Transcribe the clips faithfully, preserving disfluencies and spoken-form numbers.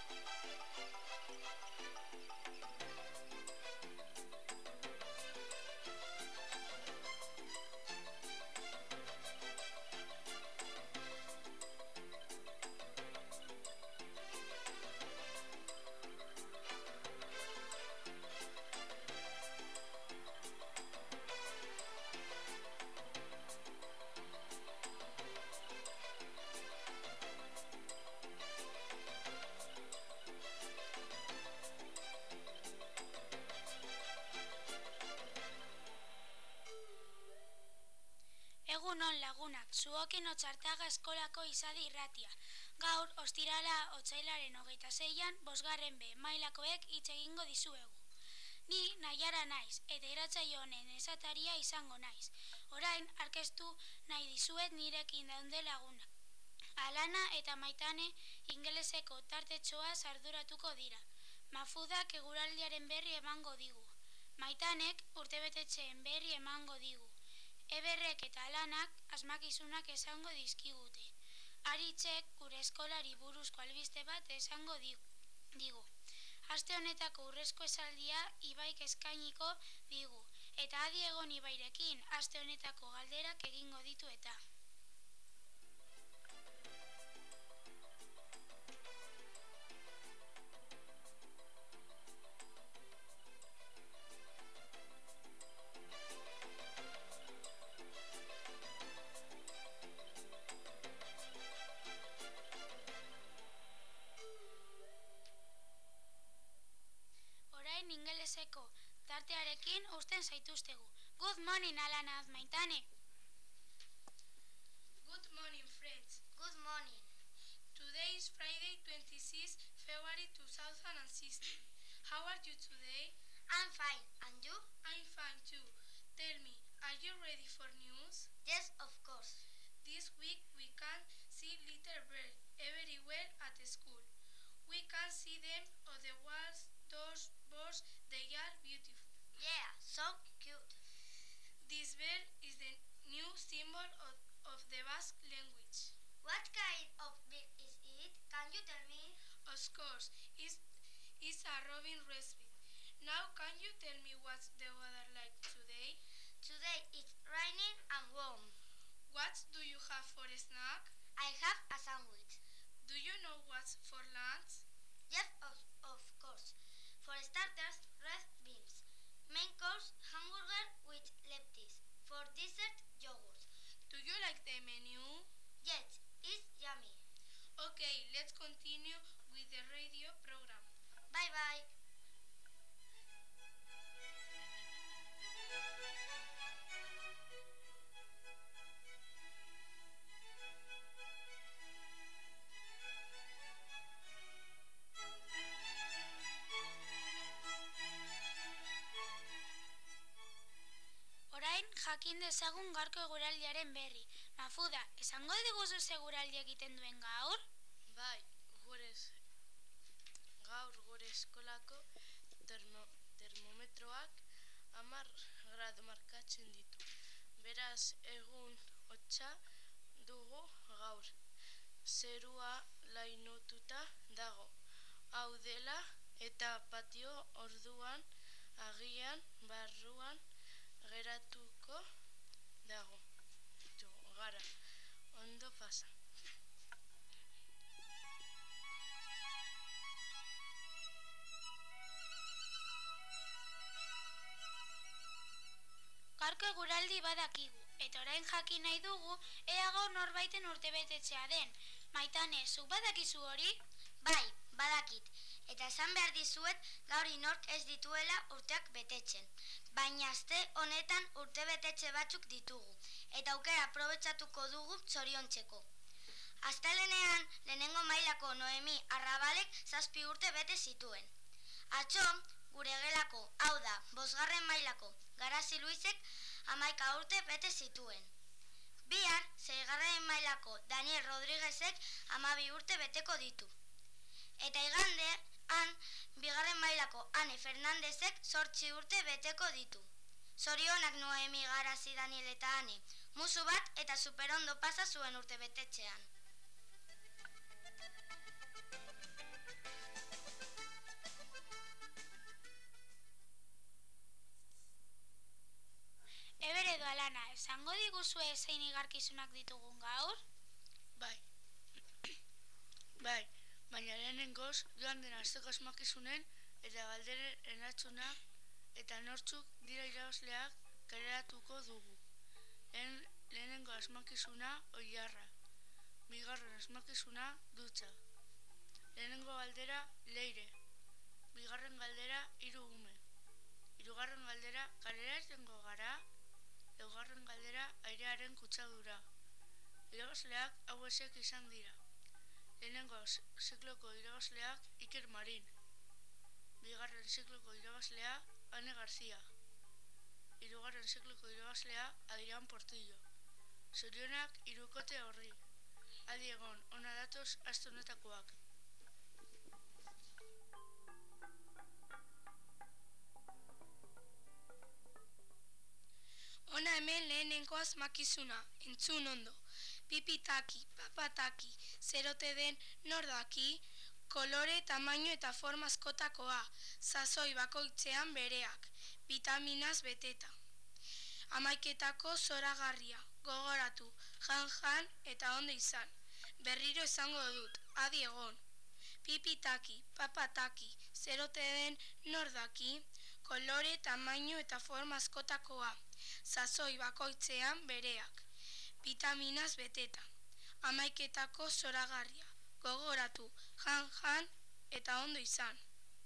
Egunon lagunak, zuokin Otzartaga eskolako izadi irratia. Gaur, ostirala otsailaren hogeita seian, bosgarren B mailakoek hitz egingo dizuegu. Ni Naiara naiz, eta irratsaio honen esataria izango naiz. Orain, aurkeztu nahi dizuet nirekin daude lagunak. Alana eta Maitane ingeleseko tartetxoa arduratuko dira. Mafudak eguraldiaren berri emango digu. Maitanek urtebetetxeen berri emango digu. Eberrek eta Alanak asmakizunak esango dizkigute. Aritzek gure eskolari buruzko albiste bat esango digu. Aste honetako urrezko esaldia Ibaik eskainiko digu. Eta adi egon Ibairekin aste honetako galderak egingo ditu eta. Ingeleseko tartearekin usten zaituztegu. Good morning, Alana and Maitane. Good morning, friends. Good morning. Today is Friday, twenty-sixth February two thousand sixteen. How are you today? I'm fine. And you? I'm fine too. Tell me, are you ready for news? Yes, of course. This week we can see little birds everywhere at school. We can see them on the walls, doors, boards. They are beautiful. Yeah, so cute. This bird is the new symbol of, of the Basque language. What kind of bird is it? Can you tell me? Of course, it's, it's a robin redbreast. Now can you tell me what's the weather like today? Today it's raining and warm. What do you have for a snack? I have a sandwich. Do you know what's for lunch? Yes, of, of course. For starters, red beans. Main course, hamburger with lettuce. For dessert, yogurt. Do you like the menu? Yes, it's yummy. Okay, let's continue with the radio program. Bye-bye. Jakin dezagun gaurko eguraldiaren berri. Mafuda, esango diguzu eguraldia egiten duen gaur? Bai, gure gaur gure eskolako termo, termometroak hamar gradu markatzen ditu. Beraz, egun hotza dugu gaur. Zerua lainotuta dago. Hau dela eta patio orduan agian barruan geratuko dago. Gara, ondo pasa. Gaurko eguraldi badakigu, eta orain jakin nahi dugu ea gaur norbaiten urtebetetzea den. Maitane, zuk badakizu hori? Bai, badakit. Eta esan behar dizuet gaur inork ez dituela urteak betetzen. Baina aste honetan urtebetetze batzuk ditugu, eta aukera aprobetxatuko dugu zoriontzeko. Astelehenean lehenengo mailako Noemi Arrabalek zazpi urte bete zituen. Atzo, gure gelako, hau da, bosgarren mailako Garazi Luisek hamaika urte bete zituen. Bihar, seigarren mailako Daniel Rodriguezek hamabi urte beteko ditu. Eta igandean, bigarren mailako Ane Fernandezek zortzi urte beteko ditu. Zorionak Noemi, Garazi, Daniel eta Ane. Musu bat eta superondo pasa zuen urte betetxean. diguzue zein igarkizunak ditugun gaur? Bai. Bai, baina lehenengoz joan den asteko asmakizunen eta galderen erantzunak eta nortzuk dira irabazleak kaleratuko dugu. Lehen, lehenengo asmakizuna oilarra. Bigarren asmakizuna dutxa. Lehenengo galdera leire. Bigarren galdera hiru ume. Hirugarren galdera kalera irtengo gara. Laugarren galdera airearen kutsadura. Irabazleak hauexek izan dira. Lehenengo zikloko irabazleak Iker Marin. Bigarren zikloko irabazlea Ane Garzia. Hirugarren zikloko irabazlea Adrián Portillo. Zorionak hirukote horri. Adi egon, ona datoz aste honetakoak. Ona hemen lehenengo asmakizuna, entzun ondo. Pipitaki, papataki, zerote den nordaki, kolore, tamaino eta forma askotakoa, sasoi bakoitzean bereak, vitaminaz beteta. Hamaiketako zoragarria, gogoratu, jan-jan eta ondo izan. Berriro esango dut, adi egon. Pipitaki, papataki, zerote den nordaki, kolore, tamaino eta forma askotakoa, sasoi bakoitzean bereak, vitaminaz beteta. Hamaiketako zoragarria, gogoratu, jan-jan eta ondo izan.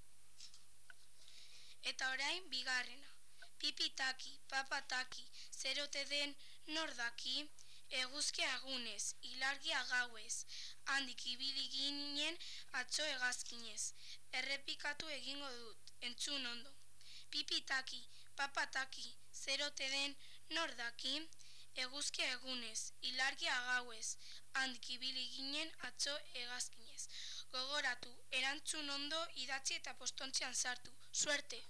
Eta orain bigarrena. Pipitaki, papataki, zerote den nordaki, eguzkia egunez, ilargia gauez, handik ibili ginen atzo hegazkinez. Errepikatu egingo dut, entzun ondo. Pipitaki, papataki, zerote den nordaki, eguzkia egunez, ilargia gauez, handik ibili ginen atzo hegazkinez. Gogoratu, erantzun ondo idatzi eta postontzian sartu. Suerte!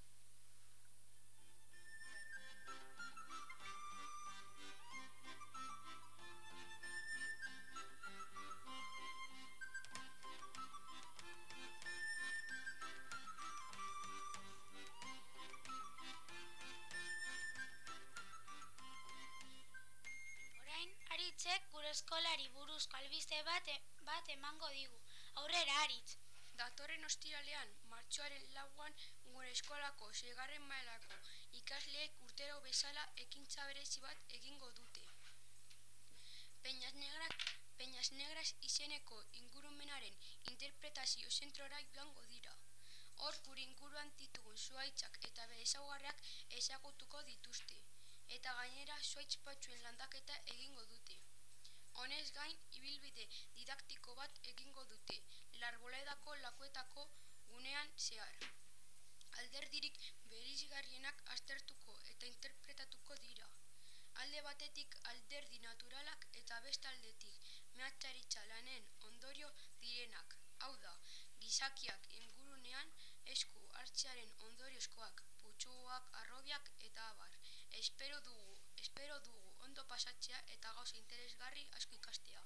Aritzek gure eskolari buruzko albiste bat, e, bat emango digu. Aurrera, Aritz. Datorren ostiralean, martxoaren lauan, gure eskolako seigarren mailako ikasleek urtero bezala ekintza berezi bat egingo dute. Peñas Negras, Peñas Negras izeneko ingurumenaren interpretazio zentrora joango dira. Hor gure inguruan ditugun zuhaitzak eta bere ezaugarriak ezagutuko dituzte. Eta gainera zuhaitz batzuen landaketa egingo dute. Honez gain, ibilbide didaktiko bat egingo dute, Larboledako lakuetako gunean zehar. Alderdirik bereizgarrienak aztertuko eta interpretatuko dira. Alde batetik alderdi naturalak eta beste aldetik meatzaritza lanen ondorio direnak. Hau da, gizakiak ingurunean esku hartzearen ondoriozkoak, putzuak, harrobiak eta abar. Espero dugu, espero dugu ondo pasatzea eta gauza interesgarri asko ikastea.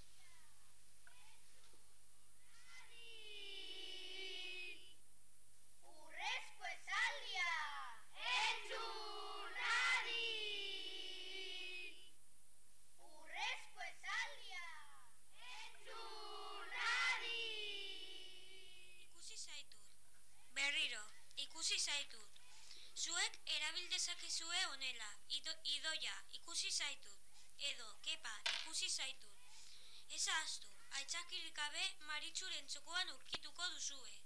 Urrezko esaldia! Entzun adi! Urrezko esaldia! Entzun adi! Ikusi zaitut. Berriro, ikusi zaitut. Zuek erabil dezakezue honela, Ido, idoia, ikusi zaitut, edo, kepa, ikusi zaitut. Ez ahaztu, aitzakirik gabe Maritxuren txokoan aurkituko duzue.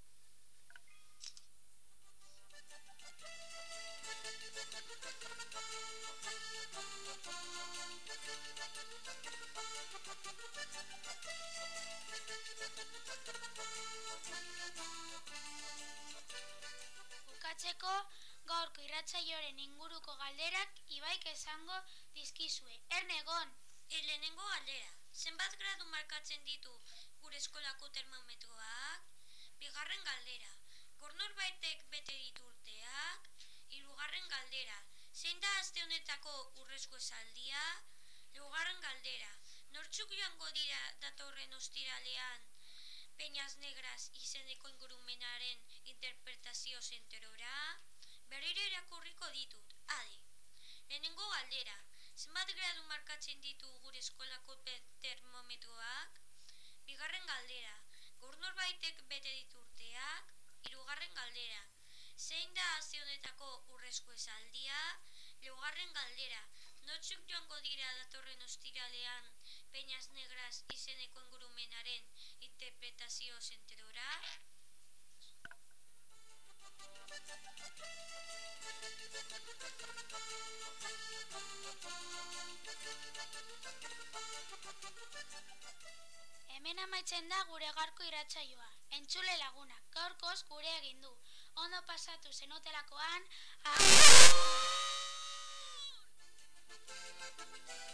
Bukatzeko, gaurko irratsaioaren inguruko galderak Ibaik esango dizkizue. Erne egon! Lehenengo galdera. Zenbat gradu markatzen ditu gure eskolako termometroak? Bigarren galdera. Gornorbaitek bete ditu urteak? Hirugarren galdera. Zein da aste honetako urrezko esaldia? Laugarren galdera. Nortzuk joango dira datorren ostiralean Peñas Negras izeneko ingurumenaren interpretazio zentrora? Berriro irakurriko ditut, adi. Lehenengo galdera, zenbat gradu markatzen ditu gure eskolako termometroak? Bigarren galdera, gaur norbaitek bete ditu urteak? Hirugarren galdera, zein da aste honetako urrezko esaldia? Laugarren galdera, nortzuk joango dira datorren ostiralean Peñas Negras izeneko ingurumenaren interpretazio zentrora? Hemen amaitzen da gure gaurko irratsaioa. Entzule lagunak, gaurkoz gure egin du. Ondo pasatu zenotelakoan, agur!